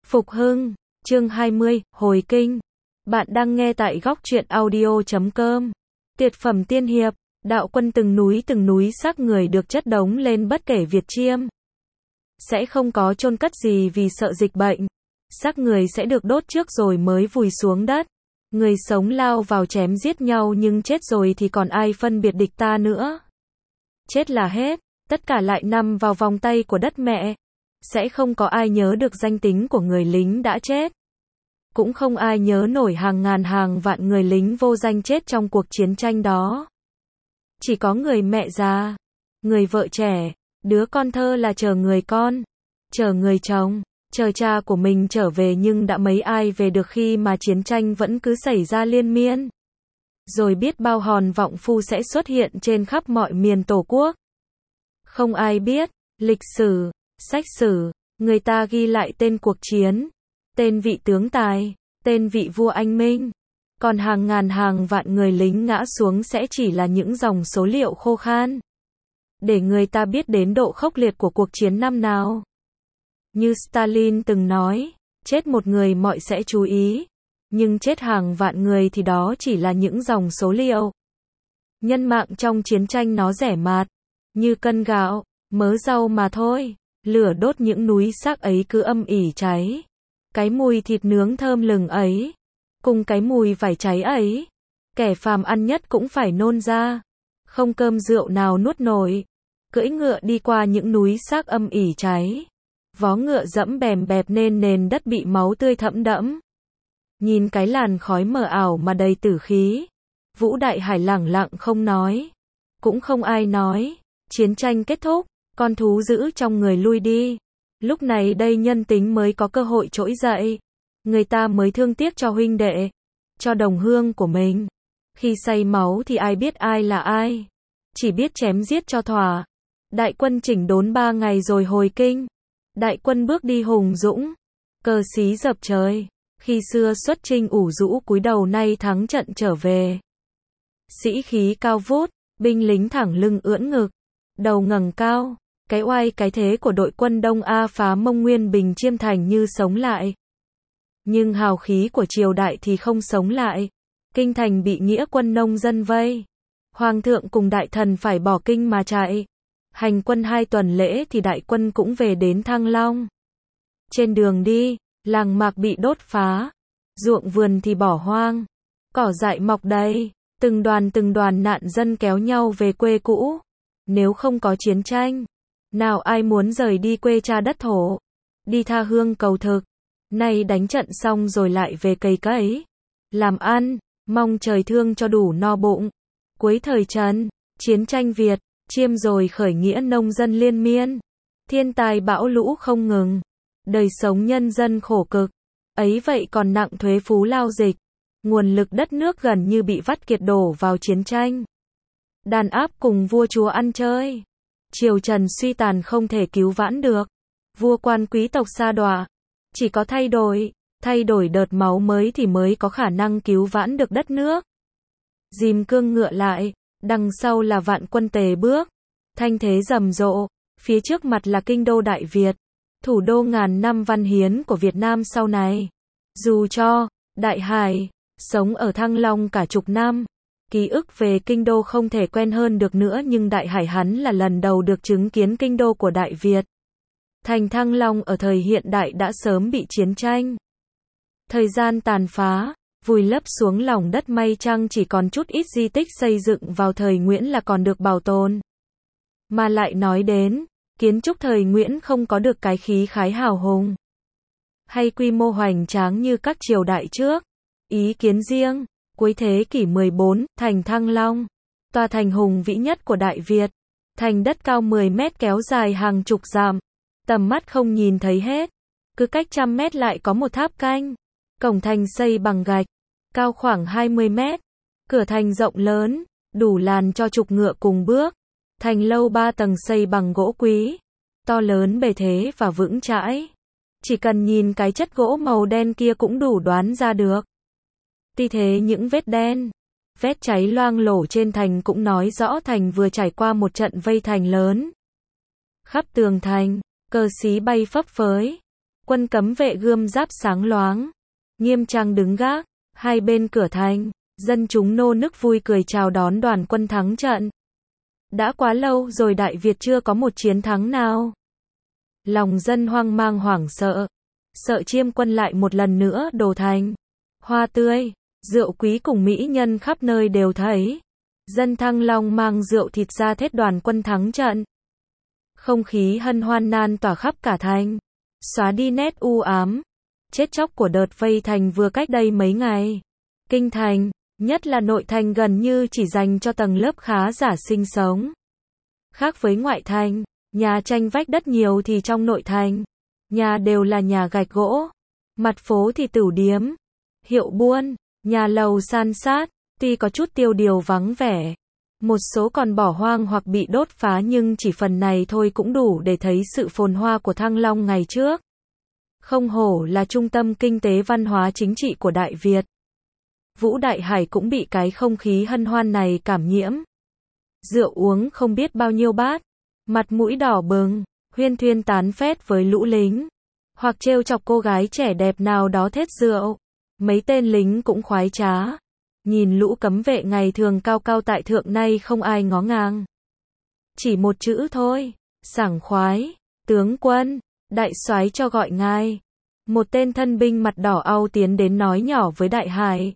Phục hưng, chương 20, hồi kinh. Bạn đang nghe tại góc truyện audio.com. Tuyệt phẩm tiên hiệp, đạo quân từng núi xác người được chất đống lên bất kể Việt Chiêm. Sẽ không có chôn cất gì vì sợ dịch bệnh. Xác người sẽ được đốt trước rồi mới vùi xuống đất. Người sống lao vào chém giết nhau nhưng chết rồi thì còn ai phân biệt địch ta nữa. Chết là hết, tất cả lại nằm vào vòng tay của đất mẹ. Sẽ không có ai nhớ được danh tính của người lính đã chết. Cũng không ai nhớ nổi hàng ngàn hàng vạn người lính vô danh chết trong cuộc chiến tranh đó. Chỉ có người mẹ già, người vợ trẻ, đứa con thơ là chờ người con, chờ người chồng, chờ cha của mình trở về, nhưng đã mấy ai về được khi mà chiến tranh vẫn cứ xảy ra liên miên. Rồi biết bao hòn vọng phu sẽ xuất hiện trên khắp mọi miền Tổ quốc. Không ai biết, lịch sử, sách sử, người ta ghi lại tên cuộc chiến, tên vị tướng tài, tên vị vua anh minh. Còn hàng ngàn hàng vạn người lính ngã xuống sẽ chỉ là những dòng số liệu khô khan. Để người ta biết đến độ khốc liệt của cuộc chiến năm nào. Như Stalin từng nói, chết một người mọi sẽ chú ý, nhưng chết hàng vạn người thì đó chỉ là những dòng số liệu. Nhân mạng trong chiến tranh nó rẻ mạt, như cân gạo, mớ rau mà thôi. Lửa đốt những núi xác ấy cứ âm ỉ cháy. Cái mùi thịt nướng thơm lừng ấy, cùng cái mùi vải cháy ấy, kẻ phàm ăn nhất cũng phải nôn ra. Không cơm rượu nào nuốt nổi. Cưỡi ngựa đi qua những núi xác âm ỉ cháy. Vó ngựa dẫm bèm bẹp nên nền đất bị máu tươi thẫm đẫm. Nhìn cái làn khói mờ ảo mà đầy tử khí. Vũ Đại Hải lẳng lặng không nói. Cũng không ai nói. Chiến tranh kết thúc, con thú dữ trong người lui đi. Lúc này đây nhân tính mới có cơ hội trỗi dậy. Người ta mới thương tiếc cho huynh đệ, cho đồng hương của mình. Khi say máu thì ai biết ai là ai. Chỉ biết chém giết cho thỏa. Đại quân chỉnh đốn 3 ngày rồi hồi kinh. Đại quân bước đi hùng dũng, cờ xí dập trời. Khi xưa xuất chinh ủ rũ cúi đầu, nay thắng trận trở về. Sĩ khí cao vút, binh lính thẳng lưng ưỡn ngực, đầu ngẩng cao. Cái oai cái thế của đội quân Đông A phá Mông Nguyên Bình Chiêm thành như sống lại. Nhưng hào khí của triều đại thì không sống lại. Kinh thành bị nghĩa quân nông dân vây. Hoàng thượng cùng đại thần phải bỏ kinh mà chạy. Hành quân 2 tuần lễ thì đại quân cũng về đến Thăng Long. Trên đường đi, làng mạc bị đốt phá. Ruộng vườn thì bỏ hoang. Cỏ dại mọc đầy. Từng đoàn nạn dân kéo nhau về quê cũ. Nếu không có chiến tranh, nào ai muốn rời đi quê cha đất thổ, đi tha hương cầu thực. Nay đánh trận xong rồi lại về cày cấy, làm ăn, mong trời thương cho đủ no bụng. Cuối thời Trần, chiến tranh Việt, Chiêm rồi khởi nghĩa nông dân liên miên. Thiên tai bão lũ không ngừng. Đời sống nhân dân khổ cực. Ấy vậy còn nặng thuế phú lao dịch. Nguồn lực đất nước gần như bị vắt kiệt đổ vào chiến tranh. Đàn áp cùng vua chúa ăn chơi. Triều Trần suy tàn không thể cứu vãn được. Vua quan quý tộc sa đọa. Chỉ có thay đổi đợt máu mới thì mới có khả năng cứu vãn được đất nước. Dìm cương ngựa lại, đằng sau là vạn quân tề bước. Thanh thế rầm rộ, phía trước mặt là kinh đô Đại Việt, thủ đô ngàn năm văn hiến của Việt Nam sau này. Dù cho Đại Hải sống ở Thăng Long cả chục năm, ký ức về kinh đô không thể quen hơn được nữa, nhưng Đại Hải hắn là lần đầu được chứng kiến kinh đô của Đại Việt. Thành Thăng Long ở thời hiện đại đã sớm bị chiến tranh, thời gian tàn phá, vùi lấp xuống lòng đất, may chăng chỉ còn chút ít di tích xây dựng vào thời Nguyễn là còn được bảo tồn. Mà lại nói đến, kiến trúc thời Nguyễn không có được cái khí khái hào hùng, hay quy mô hoành tráng như các triều đại trước. Ý kiến riêng, cuối thế kỷ 14, thành Thăng Long, tòa thành hùng vĩ nhất của Đại Việt, thành đất cao 10 mét kéo dài hàng chục dặm, tầm mắt không nhìn thấy hết, cứ cách 100 mét lại có một tháp canh. Cổng thành xây bằng gạch, cao khoảng 20 mét, cửa thành rộng lớn, đủ làn cho chục ngựa cùng bước. Thành lâu 3 tầng xây bằng gỗ quý, to lớn bề thế và vững chãi. Chỉ cần nhìn cái chất gỗ màu đen kia cũng đủ đoán ra được. Tuy thế những vết đen, vết cháy loang lổ trên thành cũng nói rõ thành vừa trải qua một trận vây thành lớn. Khắp tường thành, cờ xí bay phấp phới. Quân cấm vệ gươm giáp sáng loáng, nghiêm trang đứng gác, hai bên cửa thành, dân chúng nô nức vui cười chào đón đoàn quân thắng trận. Đã quá lâu rồi Đại Việt chưa có một chiến thắng nào. Lòng dân hoang mang hoảng sợ, sợ Chiêm quân lại một lần nữa đổ thành. Hoa tươi, rượu quý cùng mỹ nhân khắp nơi đều thấy. Dân Thăng Long mang rượu thịt ra thết đoàn quân thắng trận. Không khí hân hoan nan tỏa khắp cả thành, xóa đi nét u ám, chết chóc của đợt vây thành vừa cách đây mấy ngày. Kinh thành, nhất là nội thành gần như chỉ dành cho tầng lớp khá giả sinh sống. Khác với ngoại thành, nhà tranh vách đất nhiều thì trong nội thành, nhà đều là nhà gạch gỗ, mặt phố thì tửu điếm, hiệu buôn, nhà lầu san sát, tuy có chút tiêu điều vắng vẻ. Một số còn bỏ hoang hoặc bị đốt phá nhưng chỉ phần này thôi cũng đủ để thấy sự phồn hoa của Thăng Long ngày trước. Không hổ là trung tâm kinh tế văn hóa chính trị của Đại Việt. Vũ Đại Hải cũng bị cái không khí hân hoan này cảm nhiễm. Rượu uống không biết bao nhiêu bát, mặt mũi đỏ bừng, huyên thuyên tán phét với lũ lính, hoặc trêu chọc cô gái trẻ đẹp nào đó thết rượu. Mấy tên lính cũng khoái trá. Nhìn lũ cấm vệ ngày thường cao cao tại thượng nay không ai ngó ngang. Chỉ một chữ thôi, sảng khoái. Tướng quân, đại soái cho gọi ngài. Một tên thân binh mặt đỏ au tiến đến nói nhỏ với Đại Hải.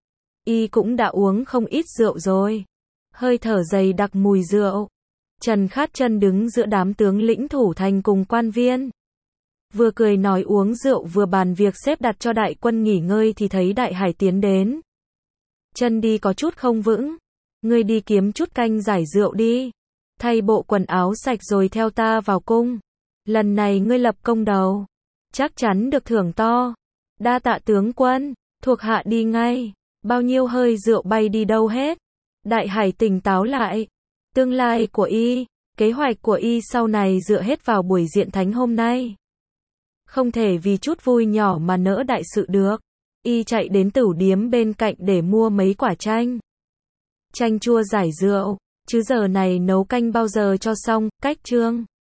Y cũng đã uống không ít rượu rồi. Hơi thở dày đặc mùi rượu. Trần Khát Chân đứng giữa đám tướng lĩnh thủ thành cùng quan viên. Vừa cười nói uống rượu vừa bàn việc xếp đặt cho đại quân nghỉ ngơi thì thấy Đại Hải tiến đến. Chân đi có chút không vững. Ngươi đi kiếm chút canh giải rượu đi. Thay bộ quần áo sạch rồi theo ta vào cung. Lần này ngươi lập công đầu. Chắc chắn được thưởng to. Đa tạ tướng quân. Thuộc hạ đi ngay. Bao nhiêu hơi rượu bay đi đâu hết. Đại Hải tỉnh táo lại. Tương lai của y, kế hoạch của y sau này dựa hết vào buổi diện thánh hôm nay. Không thể vì chút vui nhỏ mà nỡ đại sự được. Y chạy đến tửu điếm bên cạnh để mua mấy quả chanh. Chanh chua giải rượu, chứ giờ này nấu canh bao giờ cho xong, cách chương.